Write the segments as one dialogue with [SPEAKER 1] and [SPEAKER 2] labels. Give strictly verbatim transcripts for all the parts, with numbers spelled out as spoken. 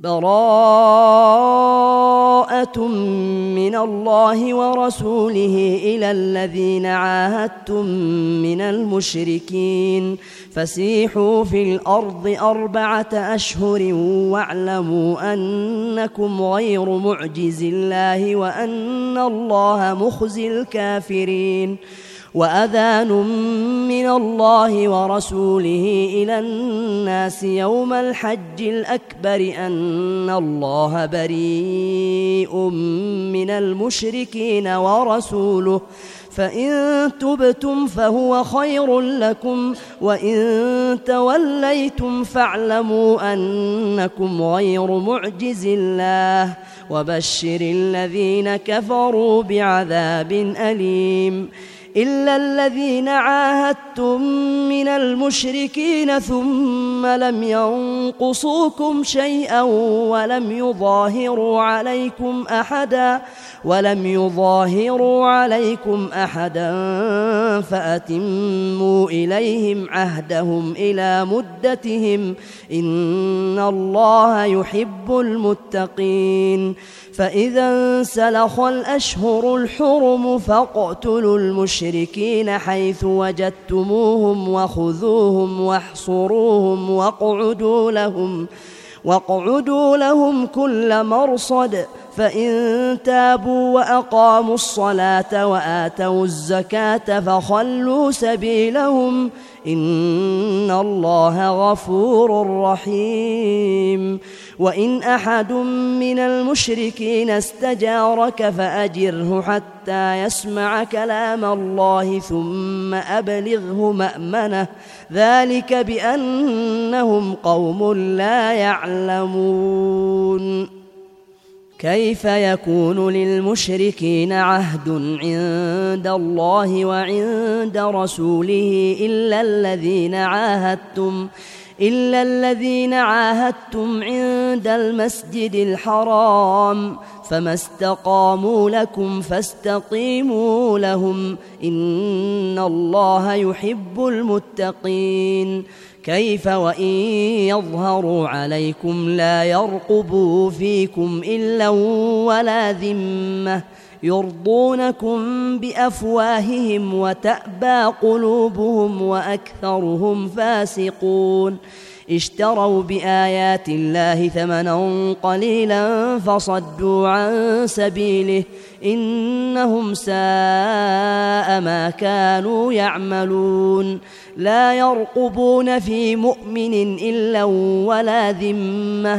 [SPEAKER 1] براءة من الله ورسوله إلى الذين عاهدتم من المشركين فسيحوا في الأرض أربعة أشهر واعلموا أنكم غير معجز الله وأن الله مخزي الكافرين. وأذان من الله ورسوله إلى الناس يوم الحج الأكبر أن الله بريء من المشركين ورسوله فإن تبتم فهو خير لكم وإن توليتم فاعلموا أنكم غير معجز الله وبشر الذين كفروا بعذاب أليم. إلا الذين عاهدتم من المشركين ثم لم ينقصوكم شيئا ولم يظاهروا عليكم أحدا ولم يظاهروا عليكم أحدا فأتموا إليهم عهدهم إلى مدتهم إن الله يحب المتقين. فإذا انسلخ الأشهر الحرم فاقتلوا المشركين حيث وجدتموهم وخذوهم واحصروهم واقعدوا لهم واقعدوا لهم كل مرصد فإن تابوا وأقاموا الصلاة وآتوا الزكاة فخلوا سبيلهم إن الله غفور رحيم. وإن أحد من المشركين استجارك فأجره حتى يسمع كلام الله ثم أبلغه مأمنه ذلك بأنهم قوم لا يعلمون. كيف يكون للمشركين عهد عند الله وعند رسوله إلا الذين عاهدتم إلا الذين عاهدتم عند المسجد الحرام فما استقاموا لكم فاستقيموا لهم إن الله يحب المتقين. كيف وإن يظهروا عليكم لا يرقبوا فيكم إلا ولا ذمة يرضونكم بأفواههم وتأبى قلوبهم وأكثرهم فاسقون. اشتروا بآيات الله ثمنا قليلا فصدوا عن سبيله إنهم ساء ما كانوا يعملون. لا يرقبون في مؤمن إلا ولا ذمة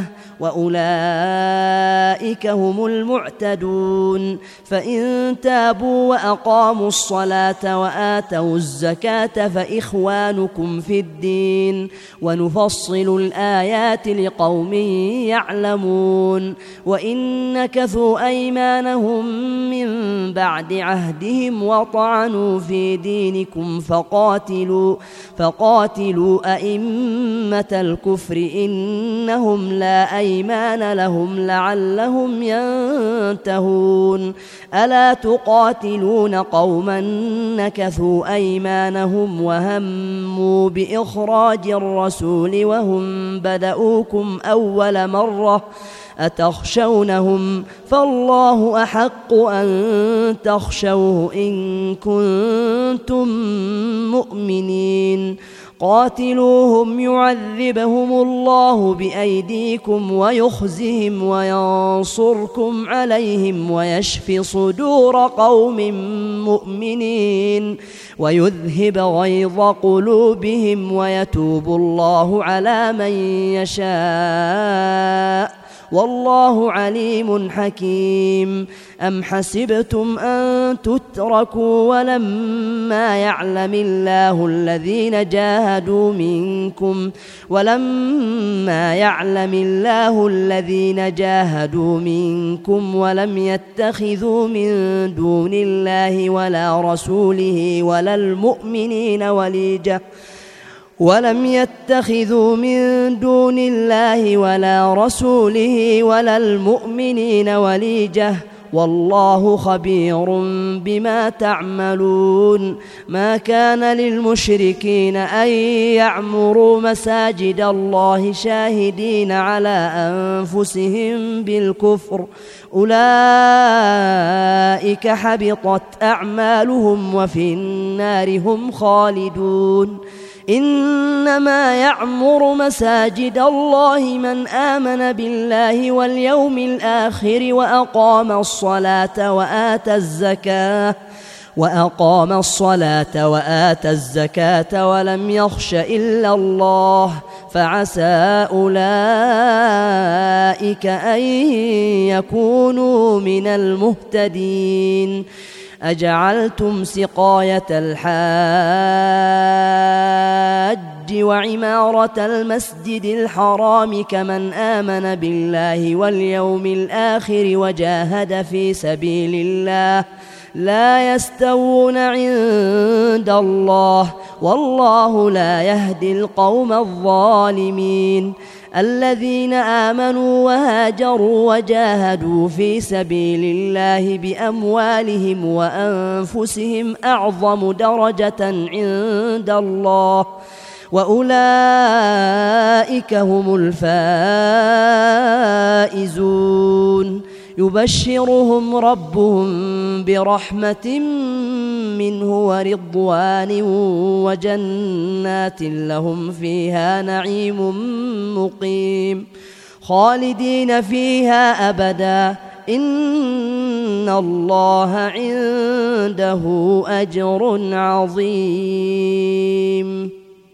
[SPEAKER 1] وأولئك هم المعتدون. فإن تابوا وأقاموا الصلاة وآتوا الزكاة فإخوانكم في الدين ونفصل الآيات لقوم يعلمون. وإن نكثوا أيمانهم من بعد عهدهم وطعنوا في دينكم فقاتلوا فقاتلوا أئمة الكفر إنهم لا أيمان لهم لعلهم ينتهون. ألا تقاتلون قوما نكثوا أيمانهم وهموا بإخراج الرسول وهم بدؤوكم أول مرة أتخشونهم فالله أحق أن تخشوه إن كنتم مؤمنين. قاتلوهم يعذبهم الله بأيديكم ويخزهم وينصركم عليهم ويشف صدور قوم مؤمنين ويذهب غيظ قلوبهم ويتوب الله على من يشاء والله عليم حكيم. أم حسبتم أن تتركوا ولما يعلم الله الذين جاهدوا منكم ولما يعلم الله الذين جاهدوا منكم ولم يتخذوا من دون الله ولا رسوله ولا المؤمنين وليجة ولم يتخذوا من دون الله ولا رسوله ولا المؤمنين وليجة والله خبير بما تعملون. ما كان للمشركين أن يعمروا مساجد الله شاهدين على أنفسهم بالكفر، أولئك حبطت أعمالهم وفي النار هم خالدون. إنما يعمر مساجد الله من آمن بالله واليوم الآخر وأقام الصلاة وآتى الزكاة وأقام الصلاة وآتى الزكاة ولم يخش إلا الله، فعسى أولئك أن يكونوا من المهتدين. أجعلتم سقاية الحاج وعمارة المسجد الحرام كمن آمن بالله واليوم الآخر وجاهد في سبيل الله لا يستوون عند الله، والله لا يهدي القوم الظالمين. الذين آمنوا وهاجروا وجاهدوا في سبيل الله بأموالهم وأنفسهم أعظم درجة عند الله، وأولئك هم الفائزون. يبشرهم ربهم برحمة منه ورضوان وجنات لهم فيها نعيم مقيم خالدين فيها أبدا، إن الله عنده أجر عظيم.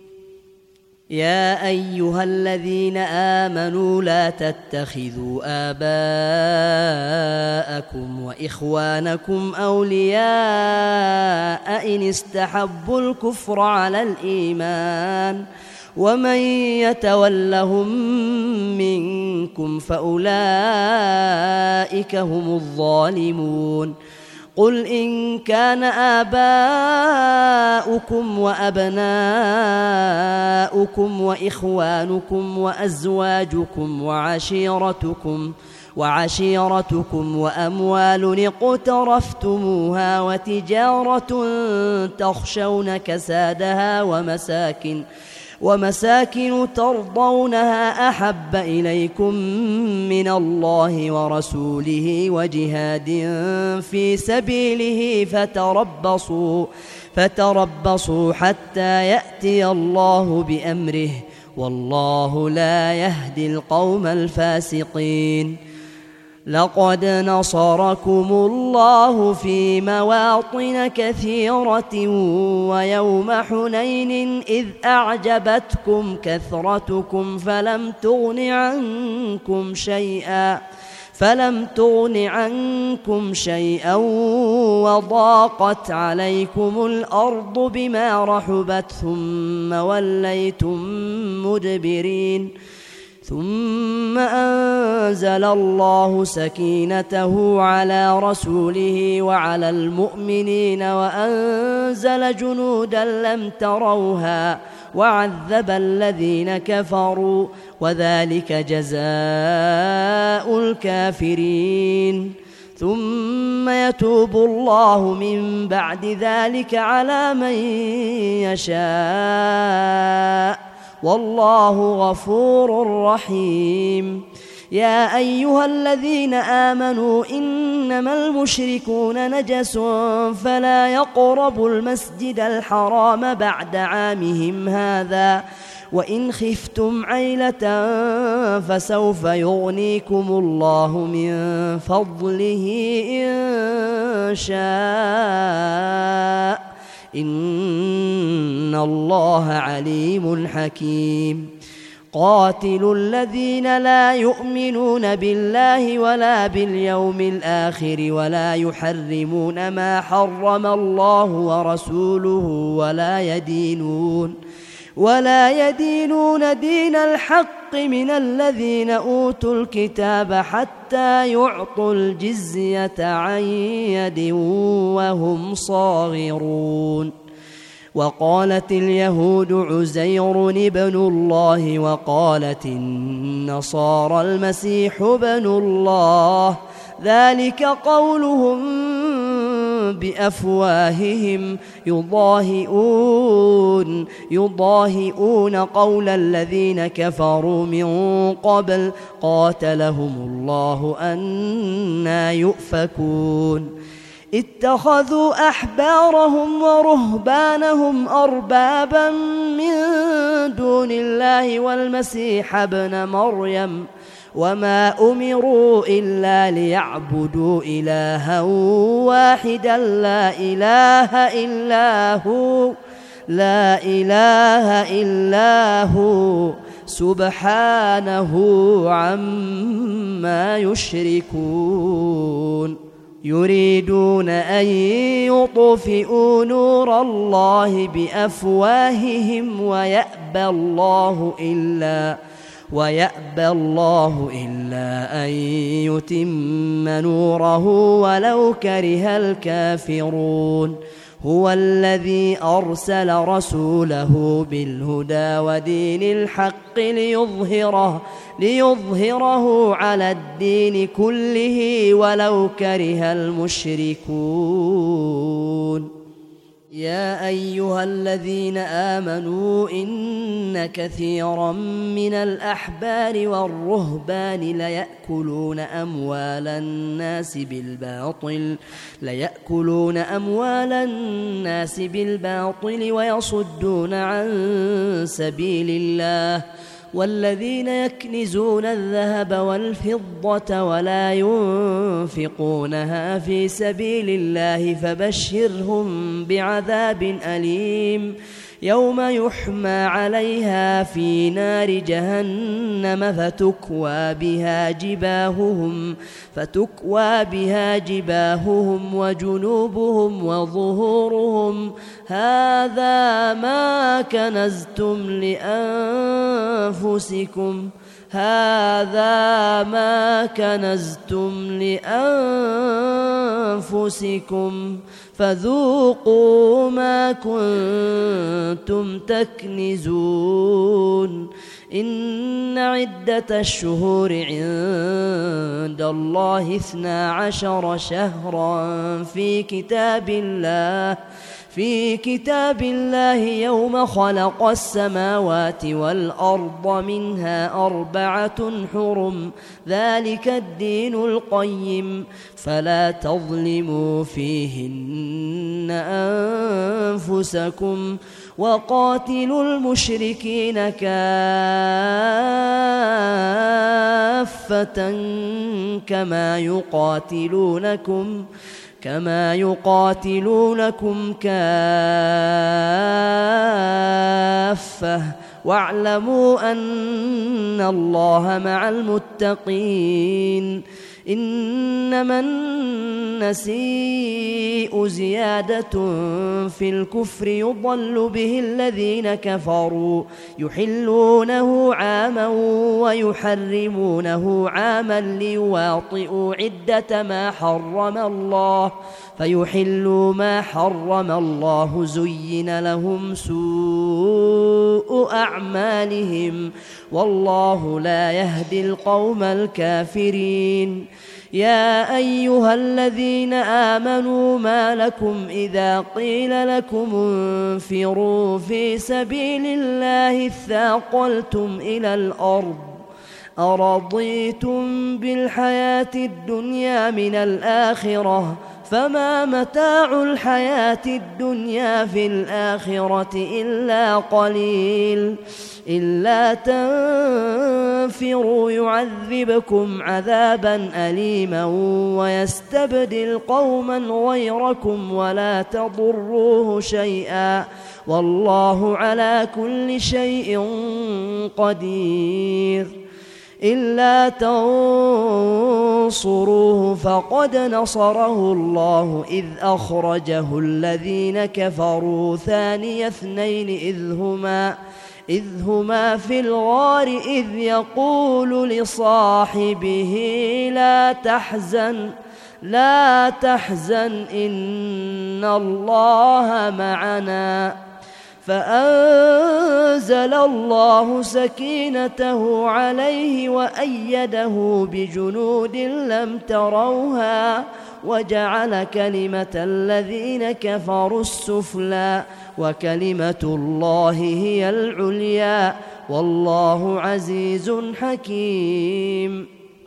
[SPEAKER 1] يا أيها الذين آمنوا لا تتخذوا آباءكم وإخوانكم أولياء إن استحبوا الكفر على الإيمان، ومن يتولهم منكم فأولئك هم الظالمون. قل إن كان آباؤكم وأبناؤكم وإخوانكم وأزواجكم وعشيرتكم وعشيرتكم وأموال اقترفتموها وتجارة تخشون كسادها ومساكن ومساكن ترضونها أحب إليكم من الله ورسوله وجهاد في سبيله فتربصوا فتربصوا حتى يأتي الله بأمره، والله لا يهدي القوم الفاسقين. لقد نصركم الله في مواطن كثيرة ويوم حنين إذ أعجبتكم كثرتكم فلم تغن عنكم شيئا فلم تغن عنكم شيئا وضاقت عليكم الأرض بما رحبت ثم وليتم مدبرين، ثم أنزل الله سكينته على رسوله وعلى المؤمنين وأنزل جنودا لم تروها وعذب الذين كفروا، وذلك جزاء الكافرين. ثم يتوب الله من بعد ذلك على من يشاء، والله غفور رحيم. يا أيها الذين آمنوا إنما المشركون نجس فلا يقربوا المسجد الحرام بعد عامهم هذا، وإن خفتم عيلة فسوف يغنيكم الله من فضله إن شاء، إن الله عليم حكيم. قاتلوا الذين لا يؤمنون بالله ولا باليوم الآخر ولا يحرمون ما حرم الله ورسوله ولا يدينون ولا يدينون دين الحق من الذين أوتوا الكتاب حتى يعطوا الجزية عن يد وهم صاغرون. وقالت اليهود عزير ابن الله وقالت النصارى المسيح ابن الله، ذلك قولهم بأفواههم يضاهئون يضاهئون قول الذين كفروا من قبل قاتلهم الله أنى يؤفكون اتخذوا أحبارهم ورهبانهم أربابا من دون الله والمسيح ابن مريم وما أمروا إلا ليعبدوا إلها واحدا لا إله إلا هو لا إله إلا هو سبحانه عما يشركون يريدون أن يطفئوا نور الله بأفواههم ويأبى الله إلا ويأبى الله إلا أن يتم نوره ولو كره الكافرون هو الذي أرسل رسوله بالهدى ودين الحق ليظهره ليظهره على الدين كله ولو كره المشركون يا أيها الذين آمنوا إن كثيرا من الأحبار والرهبان ليأكلون أموال الناس بالباطل ليأكلون أموال الناس بالباطل ويصدون عن سبيل الله والذين يكنزون الذهب والفضة ولا ينفقونها في سبيل الله فبشرهم بعذاب أليم يوم يحمى عليها في نار جهنم فتكوى بها جباههم فتكوى بها جباههم وجنوبهم وظهورهم هذا ما كنزتم لأنفسكم هذا ما كنزتم لأنفسكم فذوقوا ما كنتم تكنزون إن عدة الشهور عند الله اثنا عشر شهرا في كتاب الله في كتاب الله يوم خلق السماوات والأرض منها أربعة حرم ذلك الدين القيم فلا تظلموا فيهن أنفسكم وقاتلوا المشركين كافة كما يقاتلونكم كما يقاتلونكم كافة واعلموا أن الله مع المتقين إنما النسيء زيادة في الكفر يضل به الذين كفروا يحلونه عاما ويحرمونه عاما ليواطئوا عدة ما حرم الله فيحلوا ما حرم الله زين لهم سوء أعمالهم والله لا يهدي القوم الكافرين يا أيها الذين آمنوا ما لكم إذا قيل لكم انفروا في سبيل الله اثاقلتم إلى الأرض أرضيتم بالحياة الدنيا من الآخرة فما متاع الحياة الدنيا في الآخرة إلا قليل إلا تنفروا يعذبكم عذابا أليما ويستبدل قوما غيركم ولا تضروه شيئا والله على كل شيء قدير إلا تنصروه فقد نصره الله إذ أخرجه الذين كفروا ثاني اثنين إذ هما إذ هما في الغار إذ يقول لصاحبه لا تحزن لا تحزن إن الله معنا فأنزل الله سكينته عليه وأيده بجنود لم تروها وجعل كلمة الذين كفروا السفلى وكلمة الله هي العليا والله عزيز حكيم.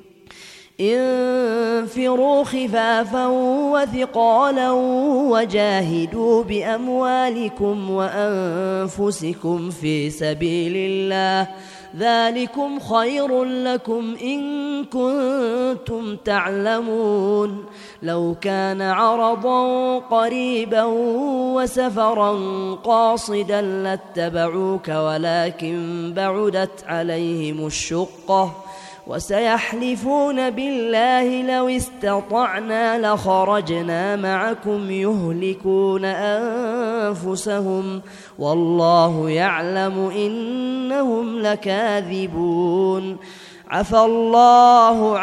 [SPEAKER 1] انفروا خفافا وثقالا وجاهدوا بأموالكم وأنفسكم في سبيل الله ذلكم خير لكم إن كنتم تعلمون. لو كان عرضا قريبا وسفرا قاصدا لاتبعوك ولكن بعدت عليهم الشقة وسيحلفون بالله لو استطعنا لخرجنا معكم يهلكون أنفسهم والله يعلم إنهم لكاذبون. عفى الله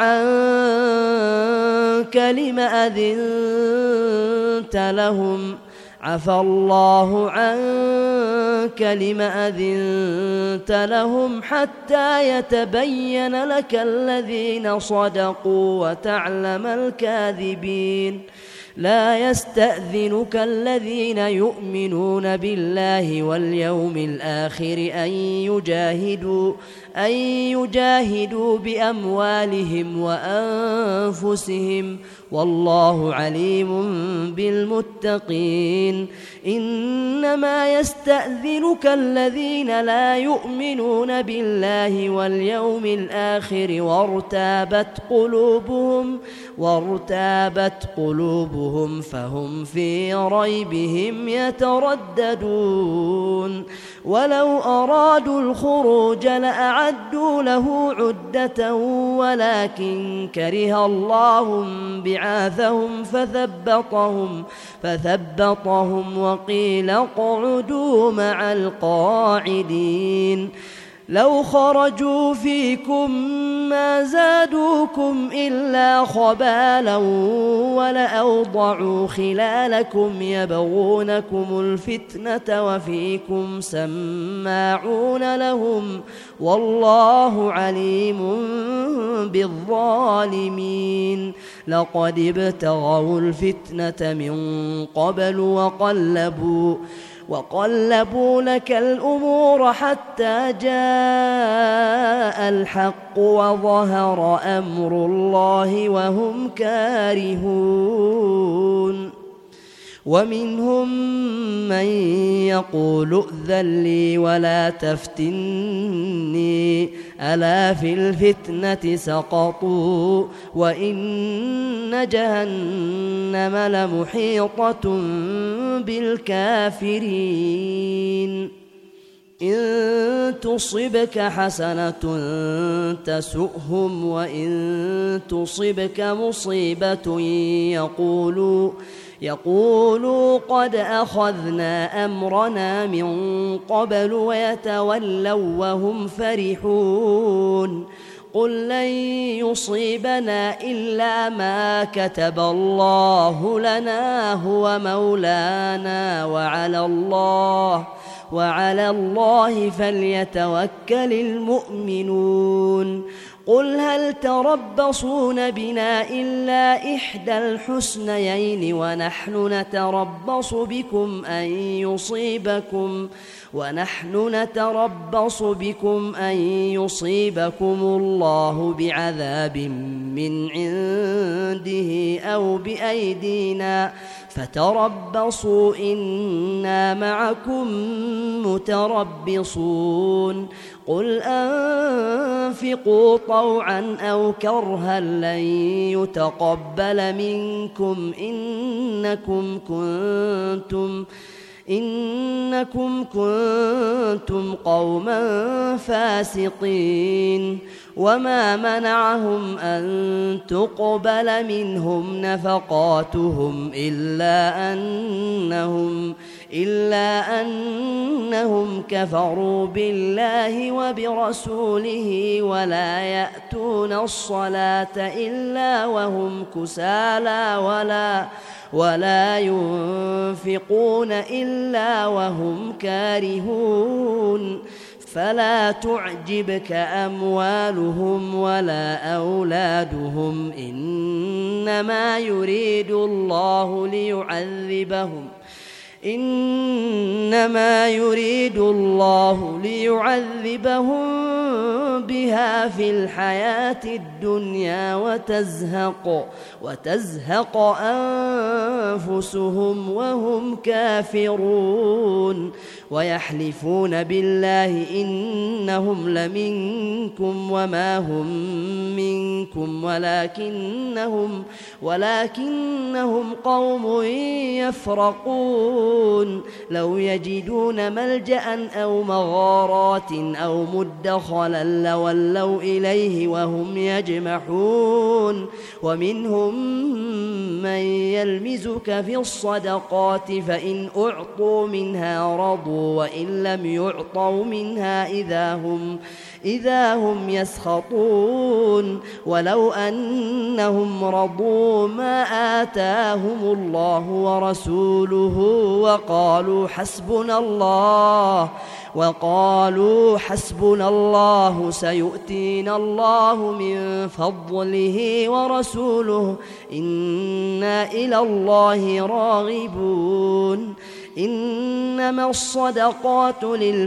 [SPEAKER 1] عنك لم أذنت لهم عفى الله عنك لم أذنت لهم حتى يتبين لك الذين صدقوا وتعلم الكاذبين. لا يستأذنك الذين يؤمنون بالله واليوم الآخر أن يجاهدوا أن يجاهدوا بأموالهم وأنفسهم والله عليم بالمتقين. إنما يستأذنك الذين لا يؤمنون بالله واليوم الآخر وارتابت قلوبهم وارتابت قلوبهم فهم في ريبهم يترددون. ولو أرادوا الخروج لأعدوا له عدة ولكن كره الله بعاثهم فثبطهم فثبطهم وقيل اقعدوا مع القاعدين. لو خرجوا فيكم ما زادوكم إلا خبالا ولأوضعوا خلالكم يبغونكم الفتنة وفيكم سماعون لهم والله عليم بالظالمين. لقد ابتغوا الفتنة من قبل وقلبوا وقلبوا لك الأمور حتى جاء الحق وظهر أمر الله وهم كارهون. ومنهم من يقول ائذن لي ولا تفتني ألا في الفتنة سقطوا وإن جهنم لمحيطة بالكافرين. إن تصبك حسنة تسؤهم وإن تصبك مصيبة يقولوا يقولوا قد أخذنا أمرنا من قبل ويتولوا وهم فرحون. قل لن يصيبنا إلا ما كتب الله لنا هو مولانا وعلى الله وعلى الله فليتوكل المؤمنون. قل هل تربصون بنا إلا إحدى الحسنيين ونحن نتربص بكم أن يصيبكم ونحن نتربص بكم أن يصيبكم الله بعذاب من عنده أو بأيدينا فتربصوا إنا معكم متربصون. قل أنفقوا طوعا أو كرها لن يتقبل منكم إنكم كنتم إنكم كنتم قوما فاسقين. وما منعهم أن تقبل منهم نفقاتهم إلا أنهم إلا أنهم كفروا بالله وبرسوله ولا يأتون الصلاة إلا وهم كسالى ولا ولا ينفقون إلا وهم كارهون فلا تعجبك أموالهم ولا أولادهم إنما يريد الله ليعذبهم إنما يريد الله ليعذبهم بها في الحياة الدنيا وتزهق وتزهق أنفسهم وهم كافرون ويحلفون بالله إنهم لمنكم وما هم منكم ولكنهم ولكنهم قوم يفرقون لو يجدون ملجأ أو مغارات أو مدخلا لولوا إليه وهم يجمحون ومنهم من يلمزك في الصدقات فإن أعطوا منها رضوا وإن لم يعطوا منها إذا هم إذا هم يسخطون ولو أنهم رضوا ما آتاهم الله ورسوله وقالوا حسبنا الله وقالوا حسبنا الله سيؤتينا الله من فضله ورسوله إنا إلى الله راغبون إنما الصدقات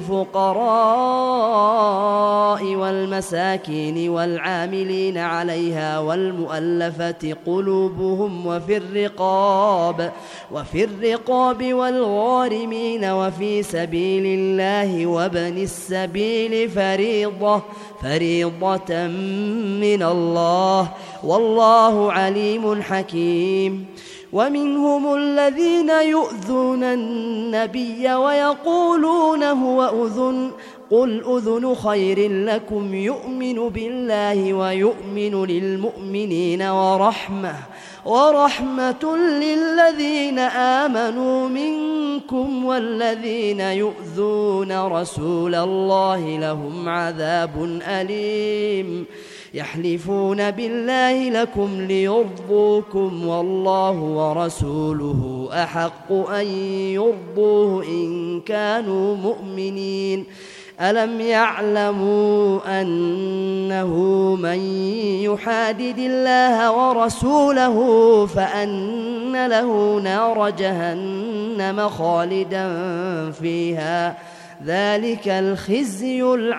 [SPEAKER 1] للفقراء والمساكين والعاملين عليها والمؤلفة قلوبهم وفي الرقاب وفي الرقاب والغارمين وفي سبيل الله وابن السبيل فريضة فريضة من الله والله عليم حكيم ومنهم الذين يؤذون النبي ويقولون هو أذن قل أذن خير لكم يؤمن بالله ويؤمن للمؤمنين ورحمة ورحمة للذين آمنوا منكم والذين يؤذون رسول الله لهم عذاب أليم يحلفون بالله لكم ليرضوكم والله ورسوله أحق أن يرضوه إن كانوا مؤمنين ألم يعلموا أنه من يحادد الله ورسوله فأن له نار جهنم خالدا فيها ذلك الخزي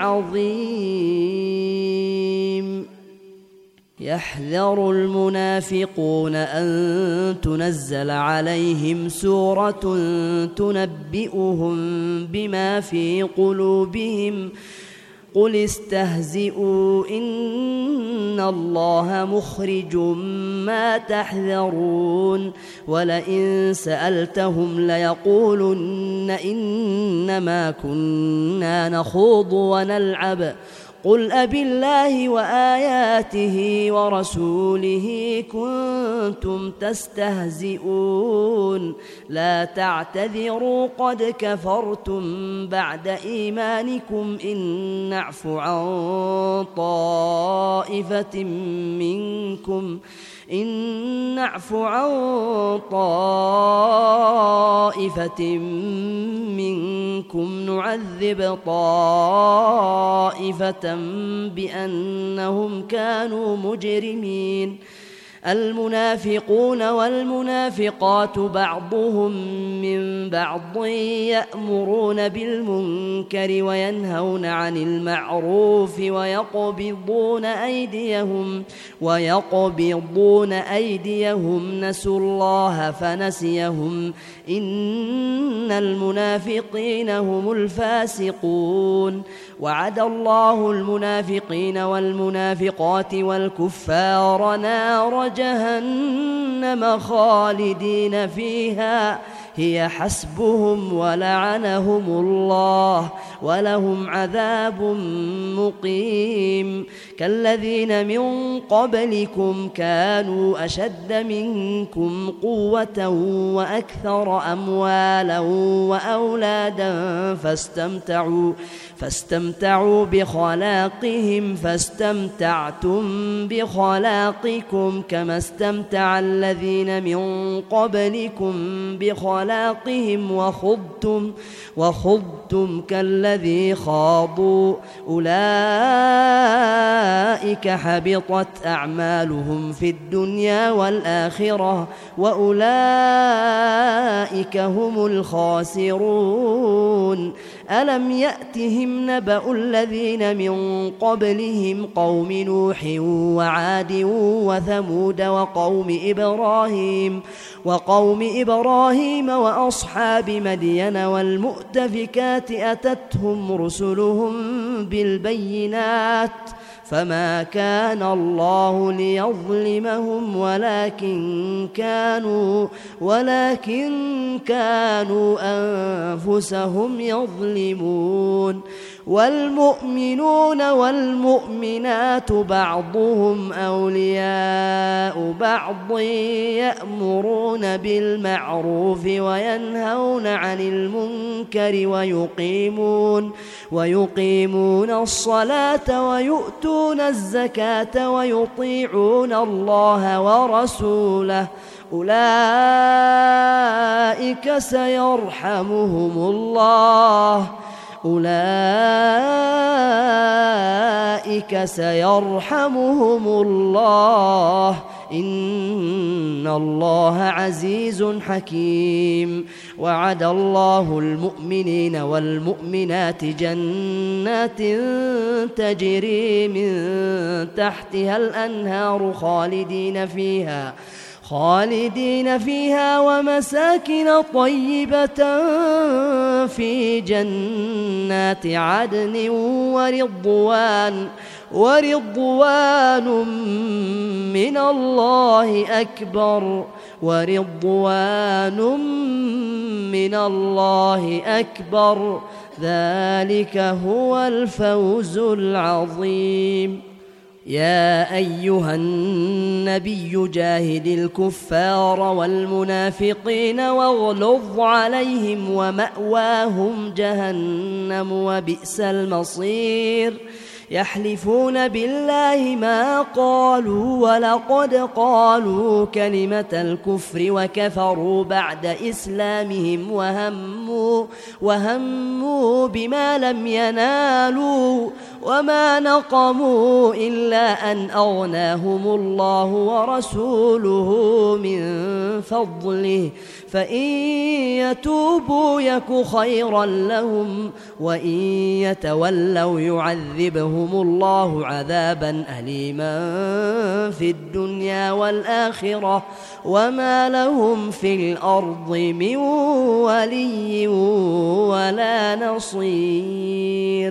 [SPEAKER 1] العظيم يحذر المنافقون أن تنزل عليهم سورة تنبئهم بما في قلوبهم قل استهزئوا إن الله مخرج ما تحذرون ولئن سألتهم ليقولن إنما كنا نخوض ونلعب قل أبالله وآياته ورسوله كنتم تستهزئون لا تعتذروا قد كفرتم بعد إيمانكم إن نعف عن طائفة منكم إن نعف عن طائفة منكم نعذب طائفة بأنهم كانوا مجرمين المنافقون والمنافقات بعضهم من بعض يأمرون بالمنكر وينهون عن المعروف ويقبضون أيديهم ويقبضون أيديهم نسوا الله فنسيهم إن المنافقين هم الفاسقون وعد الله المنافقين والمنافقات والكفار نار جهنم خالدين فيها هي حسبهم ولعنهم الله ولهم عذاب مقيم كالذين من قبلكم كانوا أشد منكم قوة وأكثر أموالا وأولادا فاستمتعوا فاستمتعوا بخلاقهم فاستمتعتم بخلاقكم كما استمتع الذين من قبلكم بخلاقهم وخضتم وخضتم كالذي خاضوا أولئك حبطت أعمالهم في الدنيا والآخرة وأولئك هم الخاسرون ألم يأتهم نبأ الذين من قبلهم قوم نوح وعاد وثمود وقوم إبراهيم وقوم إبراهيم وأصحاب مدين والمؤتفكات أتتهم رسلهم بالبينات فما كان الله ليظلمهم ولكن كانوا ولكن كانوا أنفسهم يظلمون والمؤمنون والمؤمنات بعضهم أولياء بعض يأمرون بالمعروف وينهون عن المنكر ويقيمون ويقيمون الصلاة ويؤتون الزكاة ويطيعون الله ورسوله أولئك سيرحمهم الله أولئك سيرحمهم الله إن الله عزيز حكيم وعد الله المؤمنين والمؤمنات جنات تجري من تحتها الأنهار خالدين فيها خالدين فيها ومساكن طيبة في جنات عدن ورضوان ورضوان من الله أكبر ورضوان من الله أكبر ذلك هو الفوز العظيم يا أيها النبي جاهد الكفار والمنافقين واغلظ عليهم ومأواهم جهنم وبئس المصير يحلفون بالله ما قالوا ولقد قالوا كلمة الكفر وكفروا بعد إسلامهم وهموا, وهموا بما لم ينالوا وما نقموا إلا أن أغناهم الله ورسوله من فضله فإن يتوبوا يك خيرا لهم وإن يتولوا يعذبهم الله عذابا أليما في الدنيا والآخرة وما لهم في الأرض من ولي ولا نصير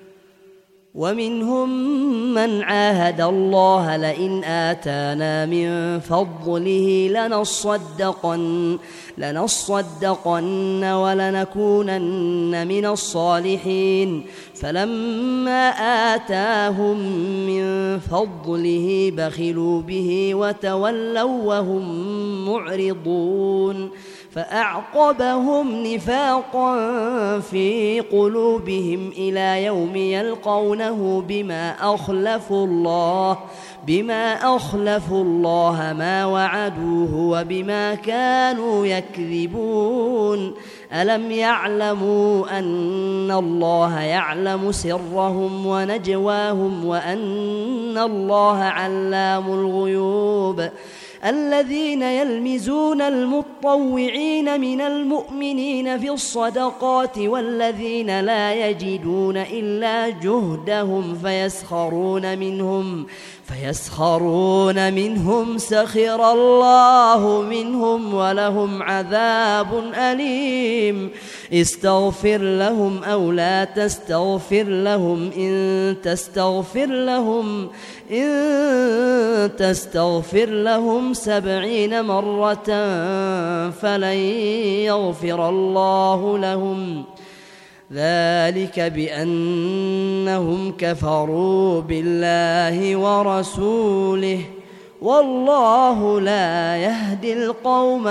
[SPEAKER 1] ومنهم من عاهد الله لئن آتانا من فضله لنصدقن لنصدقن ولنكونن من الصالحين فلما آتاهم من فضله بخلوا به وتولوا وهم معرضون فأعقبهم نفاقا في قلوبهم إلى يوم يلقونه بما أخلفوا الله بما أخلفوا الله ما وعدوه وبما كانوا يكذبون ألم يعلموا أن الله يعلم سرهم ونجواهم وأن الله علام الغيوب الذين يلمزون المطوعين من المؤمنين في الصدقات والذين لا يجدون إلا جهدهم فيسخرون منهم فيسخرون منهم سخر الله منهم ولهم عذاب أليم استغفر لهم أو لا تستغفر لهم إن تستغفر لهم إن تستغفر لهم سبعين مرة فلن يغفر الله لهم ذلك بأنهم كفروا بالله ورسوله والله لا يهدي القوم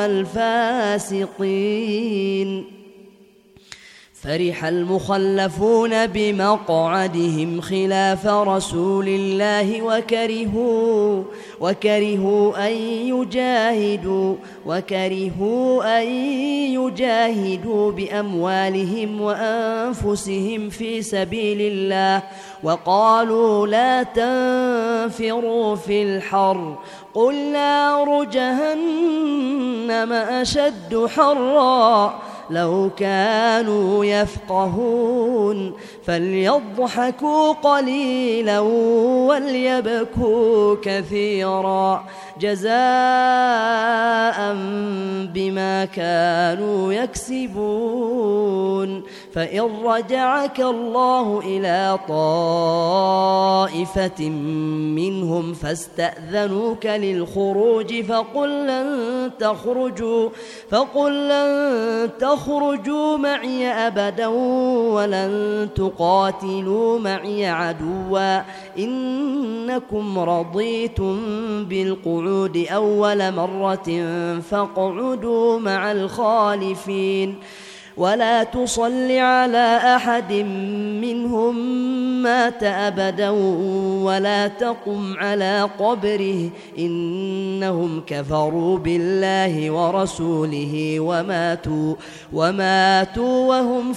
[SPEAKER 1] الفاسقين. فرح المخلفون بمقعدهم خلاف رسول الله وكرهوا وكرهوا أن يجاهدوا وكرهوا أن يجاهدوا بأموالهم وأنفسهم في سبيل الله وقالوا لا تنفروا في الحر قل نار جهنم أشد حرا لو كانوا يفقهون فليضحكوا قليلا وليبكوا كثيرا جزاء بما كانوا يكسبون. فإن رجعك الله إلى طائفة منهم فاستأذنوك للخروج فقل لن تخرجوا فقل لن تخرجوا معي أبدا ولن تقاتلوا معي عدوا إنكم رضيتم بالقعود أول مرة فاقعدوا مع الخالفين ولا تصل على أحد منهم مات أبدا ولا تقم على قبره إنهم كفروا بالله ورسوله وماتوا وماتوا وهم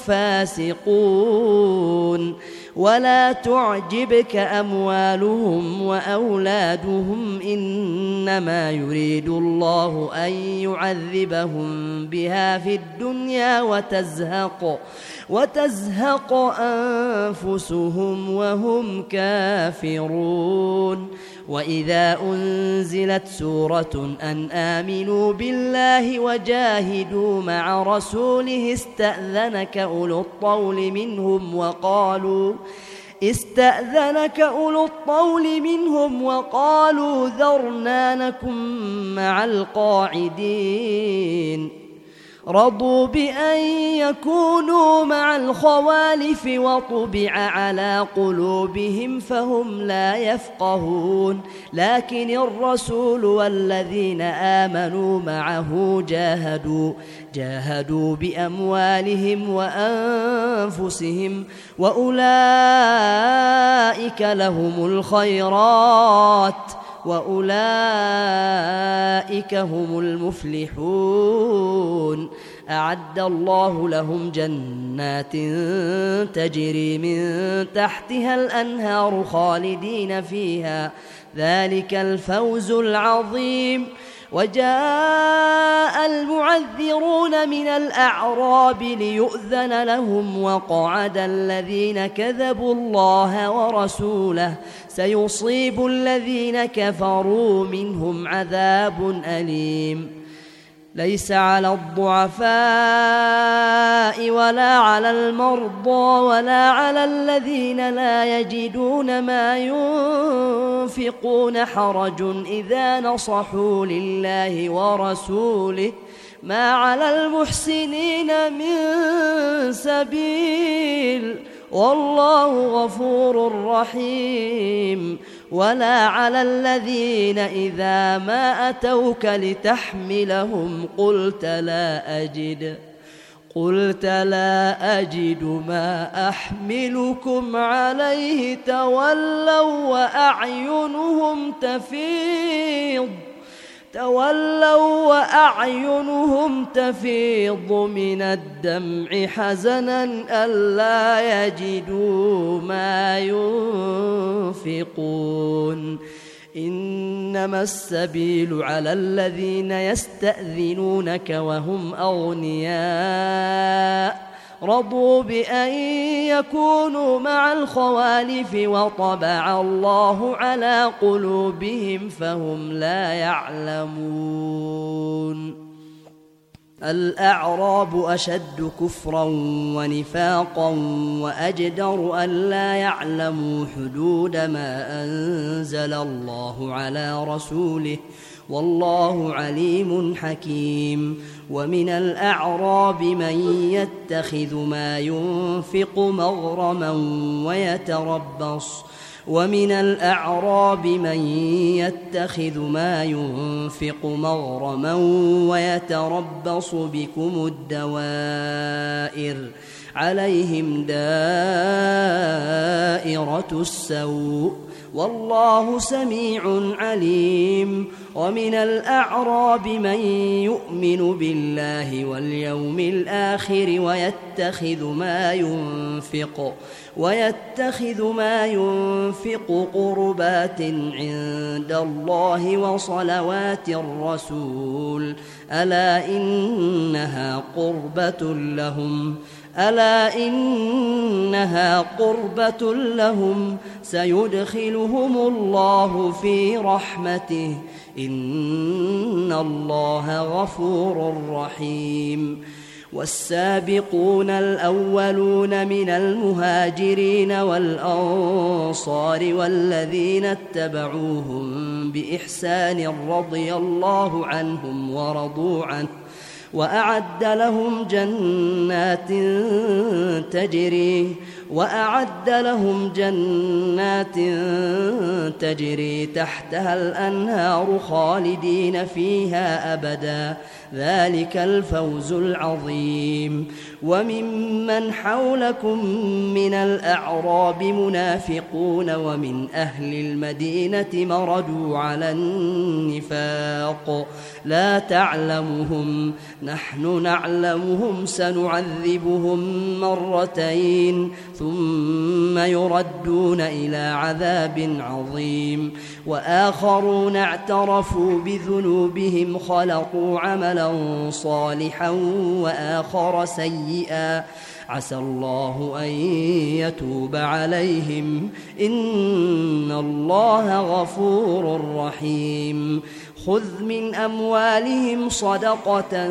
[SPEAKER 1] فاسقون. ولا تعجبك أموالهم وأولادهم إنما يريد الله أن يعذبهم بها في الدنيا وتزهق وتزهق أنفسهم وهم كافرون. وإذا أنزلت سورة أن آمنوا بالله وجاهدوا مع رسوله استأذنك أولو الطول منهم وقالوا استأذنك أولو الطول منهم وقالوا ذرنا نكن مع القاعدين رضوا بأن يكونوا مع الخوالف وطبع على قلوبهم فهم لا يفقهون. لكن الرسول والذين آمنوا معه جاهدوا جاهدوا بأموالهم وأنفسهم وأولئك لهم الخيرات وأولئك هم المفلحون. أعد الله لهم جنات تجري من تحتها الأنهار خالدين فيها ذلك الفوز العظيم. وجاء المعذرون من الأعراب ليؤذن لهم وقعد الذين كذبوا الله ورسوله سيصيب الذين كفروا منهم عذاب أليم. ليس على الضعفاء ولا على المرضى ولا على الذين لا يجدون ما ينفقون حرج إذا نصحوا لله ورسوله ما على المحسنين من سبيل والله غفور رحيم. ولا على الذين إذا ما أتوك لتحملهم قلت لا أجد قلت لا أجد ما أحملكم عليه تولوا وأعينهم تفيض تولوا وأعينهم تفيض من الدمع حزنا ألا يجدوا ما ينفقون. إنما السبيل على الذين يستأذنونك وهم أغنياء رضوا بأن يكونوا مع الخوالف وطبع الله على قلوبهم فهم لا يعلمون. الأعراب أشد كفرا ونفاقا وأجدر أن لا يعلموا حدود ما أنزل الله على رسوله والله عليم حكيم. ومن الأعراب من يتخذ ما ينفق مغرما ويتربص ومن الأعراب من يتخذ ما ينفق مغرما ويتربص بكم الدوائر عليهم دائرة السوء والله سميع عليم. ومن الأعراب من يؤمن بالله واليوم الآخر ويتخذ ما ينفق ويتخذ ما ينفق قربات عند الله وصلوات الرسول ألا إنها قربة لهم ألا إنها قربة لهم سيدخلهم الله في رحمته إن الله غفور رحيم. والسابقون الأولون من المهاجرين والأنصار والذين اتبعوهم بإحسان رضي الله عنهم ورضوا عنه وأعد لهم جنات تجري وأعد لهم جنات تجري تحتها الأنهار خالدين فيها أبدا ذلك الفوز العظيم. وممن حولكم من الأعراب منافقون ومن أهل المدينة مردوا على النفاق لا تعلمهم نحن نعلمهم سنعذبهم مرتين ثم يردون إلى عذاب عظيم. وآخرون اعترفوا بذنوبهم خلقوا عملا صالحا وآخر سيئا عسى الله أن يتوب عليهم إن الله غفور رحيم. خذ من أموالهم صدقة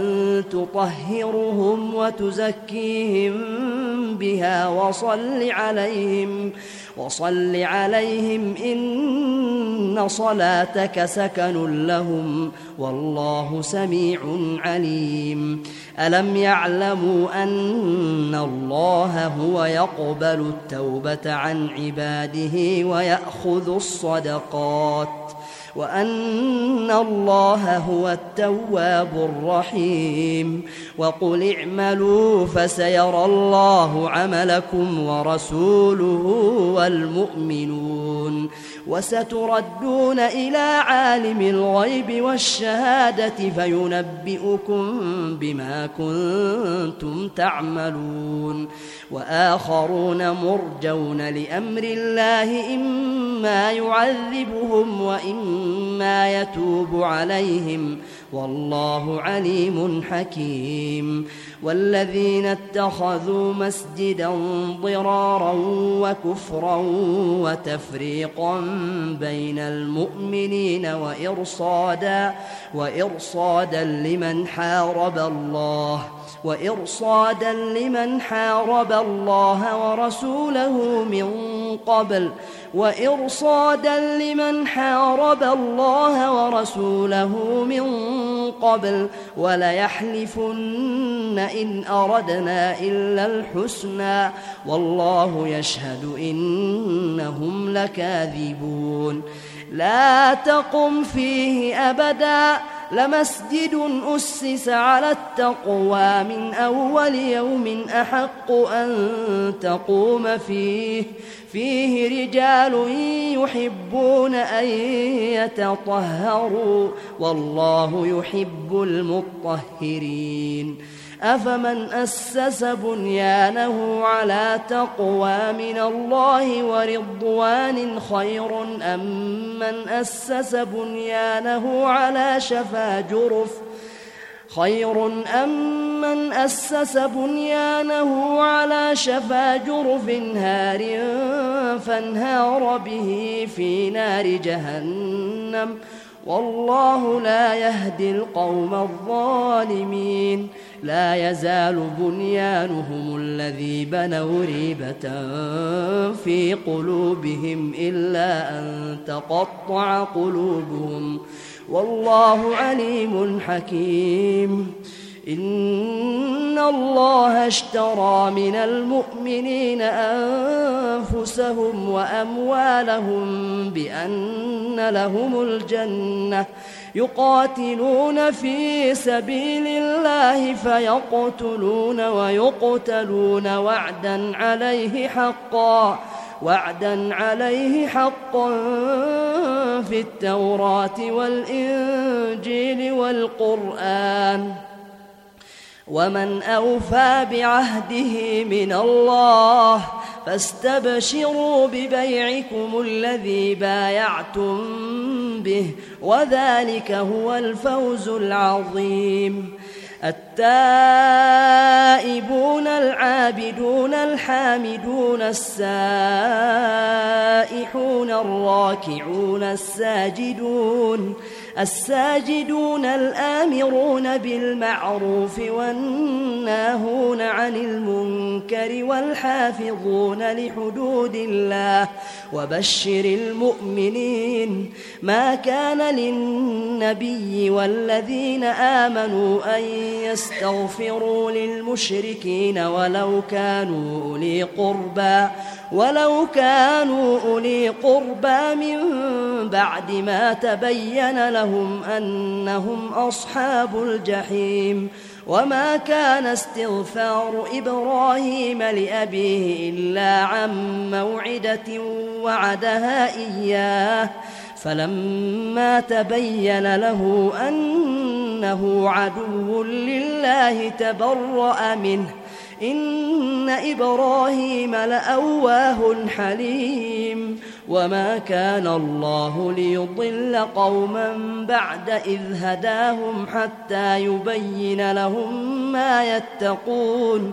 [SPEAKER 1] تطهرهم وتزكيهم بها وصل عليهم وصل عليهم إن صلاتك سكن لهم والله سميع عليم. ألم يعلموا أن الله هو يقبل التوبة عن عباده ويأخذ الصدقات وأن الله هو التواب الرحيم. وقل اعملوا فسيرى الله عملكم ورسوله والمؤمنون وستردون إلى عالم الغيب والشهادة فينبئكم بما كنتم تعملون. وآخرون مرجون لأمر الله إما يعذبهم وإما يتوب عليهم والله عليم حكيم. والذين اتخذوا مسجدا ضرارا وكفرا وتفريقا بين المؤمنين وإرصادا وإرصادا لمن حارب الله وإرصادا لمن حارب الله ورسوله من قبل وإرصادا لمن حارب الله ورسوله من قبل وليحلفن إن أردنا إلا الحسنى والله يشهد إنهم لكاذبون. لا تقم فيه أبدا لمسجد أسس على التقوى من أول يوم أحق أن تقوم فيه فيه رجال يحبون أن يتطهروا والله يحب المطهرين. أفمن أسس بنيانه على تقوى من الله ورضوان خير أم من أسس بنيانه على شفا جرف خير أم من أسس بنيانه على شفا جرف هار فانهار به في نار جهنم والله لا يهدي القوم الظالمين. لا يزال بنيانهم الذي بنوا ريبة في قلوبهم إلا أن تقطع قلوبهم والله عليم حكيم. إن الله اشترى من المؤمنين أنفسهم وأموالهم بأن لهم الجنة يقاتلون في سبيل الله فيقتلون ويقتلون وعدا عليه حقا وعدا عليه حقا في التوراة والإنجيل والقرآن، ومن أوفى بعهده من الله فاستبشروا ببيعكم الذي بايعتم به، وذلك هو الفوز العظيم. التائبون العابدون الحامدون السائحون الراكعون الساجدون الساجدون الآمرون بالمعروف والناهون عن المنكر والحافظون لحدود الله وبشر المؤمنين. ما كان للنبي والذين آمنوا أن يستغفروا للمشركين ولو كانوا أولي قربى ولو كانوا أولي قربى من بعد ما تبين لهم أنهم أصحاب الجحيم. وما كان استغفار إبراهيم لأبيه إلا عن موعدة وعدها إياه فلما تبين له أنه عدو لله تبرأ منه إن إبراهيم لأواه حليم. وما كان الله ليضل قوما بعد إذ هداهم حتى يبين لهم ما يتقون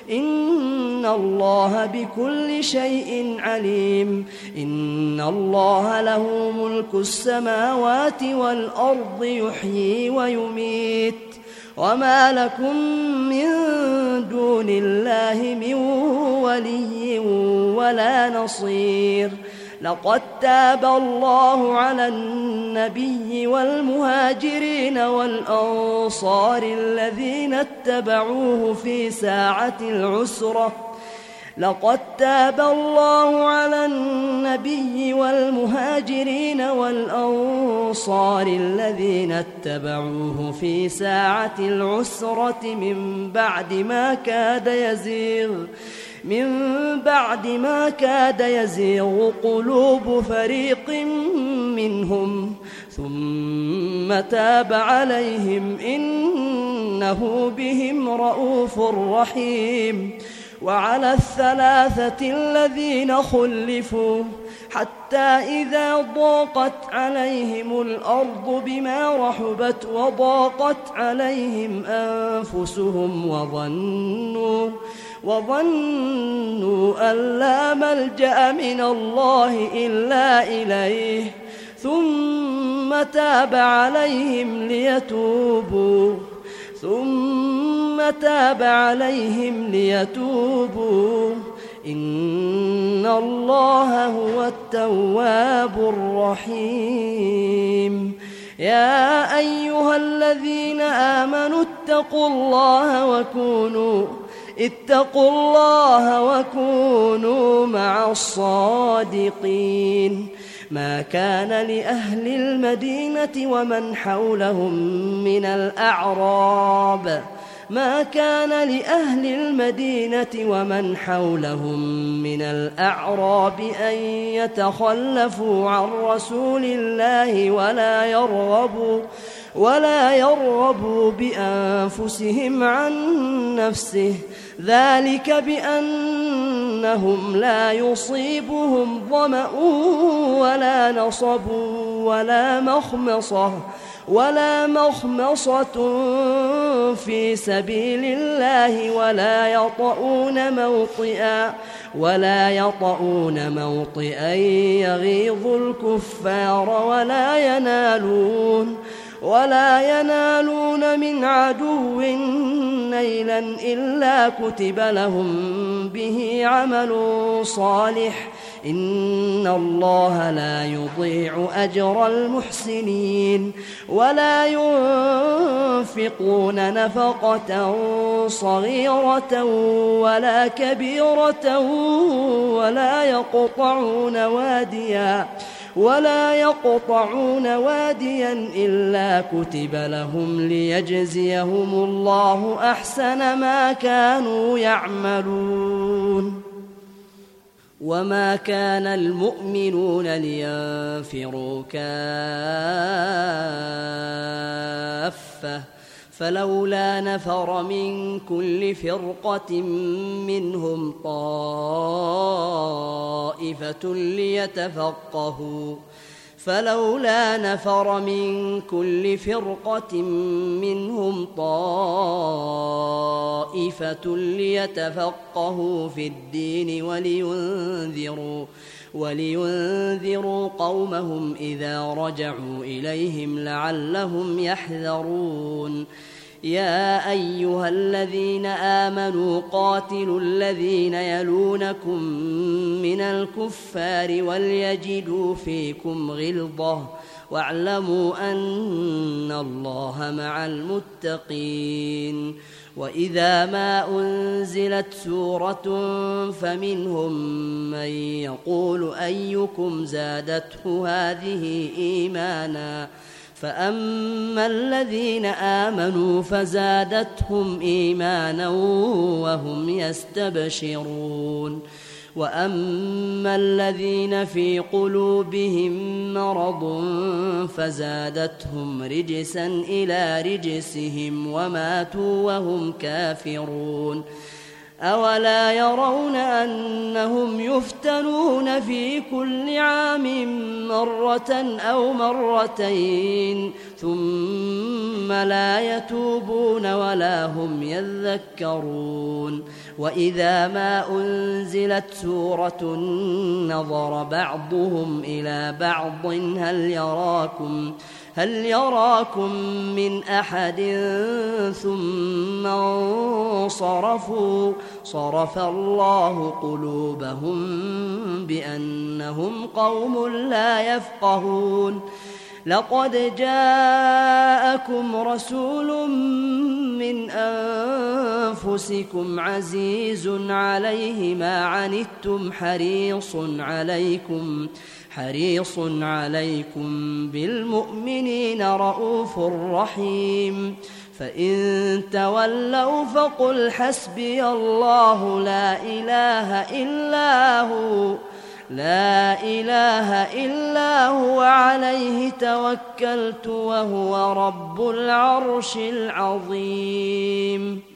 [SPEAKER 1] إن الله بكل شيء عليم. إن الله له ملك السماوات والأرض يحيي ويميت وما لكم من دون الله من ولي ولا نصير. لقد تاب الله على النبي والمهاجرين والأنصار الذين اتبعوه في ساعة العسرة لقد تاب الله على النبي والمهاجرين والأنصار الذين اتبعوه في ساعة العسرة من بعد ما كاد يزيغ من بعد ما كاد يزيغ قلوب فريق منهم ثم تاب عليهم إنه بهم رءوف رحيم. وعلى الثلاثة الذين خلفوا حتى إذا ضاقت عليهم الأرض بما رحبت وضاقت عليهم أنفسهم وظنوا وظنوا أن لا ملجأ من الله إلا إليه ثم تاب عليهم ليتوبوا ثم تاب عليهم ليتوبوا إن الله هو التواب الرحيم. يا أيها الذين آمنوا اتقوا الله وكونوا اتقوا الله وكونوا مع الصادقين. ما كان لأهل المدينة ومن حولهم من الأعراب ما كان لأهل المدينة ومن حولهم من الأعراب أن يتخلفوا عن رسول الله ولا يرغبوا ولا يرغبوا بأنفسهم عن نفسه ذلك بأنهم لا يصيبهم ظمأ ولا نصب ولا مخمصة ولا مخمصة في سبيل الله ولا يطؤون موطئا ولا يطؤون موطئا يغيظ الكفار ولا ينالون ولا ينالون من عدو نيلا إلا كتب لهم به عمل صالح إن الله لا يضيع أجر المحسنين ولا ينفقون نفقة صغيرة ولا كبيرة ولا يقطعون واديا ولا يقطعون واديا إلا كتب لهم ليجزيهم الله أحسن ما كانوا يعملون وما كان المؤمنون لينفروا كافة فلولا نفر من كل فرقة منهم طائفة ليتفقهوا فلولا نفر من كل فرقة منهم طائفة ليتفقهوا في الدين ولينذروا ولينذروا قومهم إذا رجعوا إليهم لعلهم يحذرون يا أيها الذين آمنوا قاتلوا الذين يلونكم من الكفار وليجدوا فيكم غلظة واعلموا أن الله مع المتقين وإذا ما أنزلت سورة فمنهم من يقول أيكم زادته هذه إيمانا فأما الذين آمنوا فزادتهم إيمانا وهم يستبشرون وأما الذين في قلوبهم مرض فزادتهم رجسا إلى رجسهم وماتوا وهم كافرون أولا يرون أنهم يفتنون في كل عام مرة أو مرتين ثم لا يتوبون ولا هم يذكرون وإذا ما أنزلت سورة نظر بعضهم إلى بعض هل يراكم هل يراكم من أحد ثم انصرفوا صرف الله قلوبهم بأنهم قوم لا يفقهون لقد جاءكم رسول من أنفسكم عزيز عليه ما عنتم حريص عليكم حريص عليكم بالمؤمنين رؤوف رحيم فإن تولوا فقل حسبي الله لا إله إلا هو لا إله إلا هو عليه توكلت وهو رب العرش العظيم.